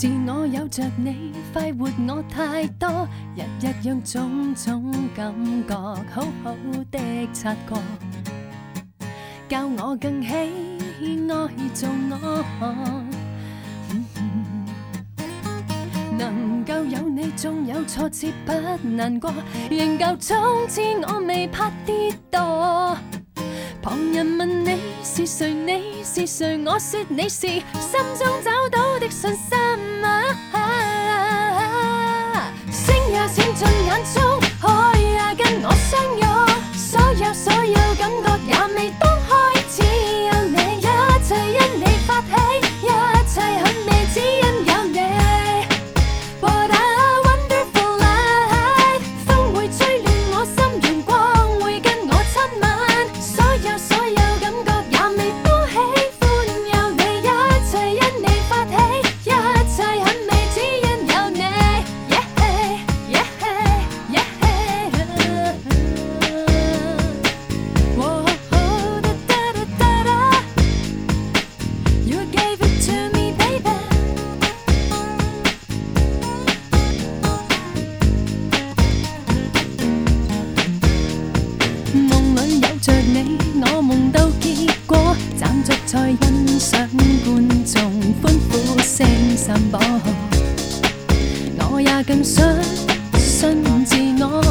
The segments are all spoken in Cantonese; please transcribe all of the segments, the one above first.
自我有着你，快活我太多，日日讓種種感覺好好的察覺，教我更喜愛做我。能夠有你，縱有挫折不難過，仍舊衝刺我未怕跌墮。旁人問你是誰，你是誰，我說你是心中找到的信心星也閃進眼中，海也跟我相擁，所有感覺也未當開始有你，一切因你發起，一切很美只因有你。What a wonderful life， 風會吹亂我心，陽光會跟我親吻，所有感覺也未多喜歡有你，一切因你發起，一切很美只因有你。You gave it to me, baby。夢裏有着你，我夢到結果，站着在欣賞觀眾歡呼聲散播，我也更相信自我。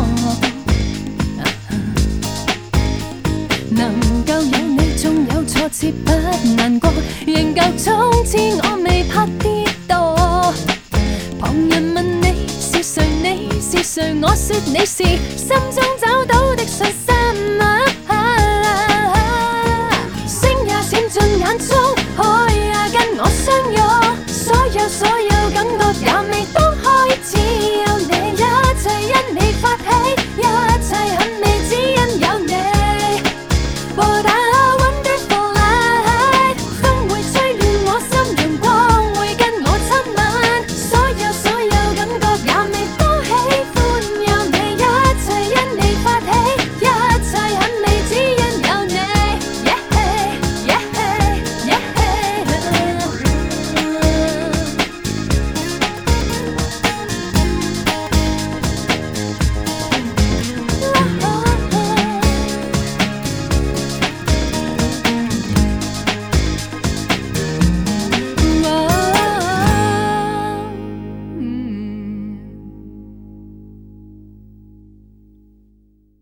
能夠有你，縱有挫折不難過，仍舊衝刺我未怕跌墮。旁人問你是誰，你是誰，我說你是心中找到的信心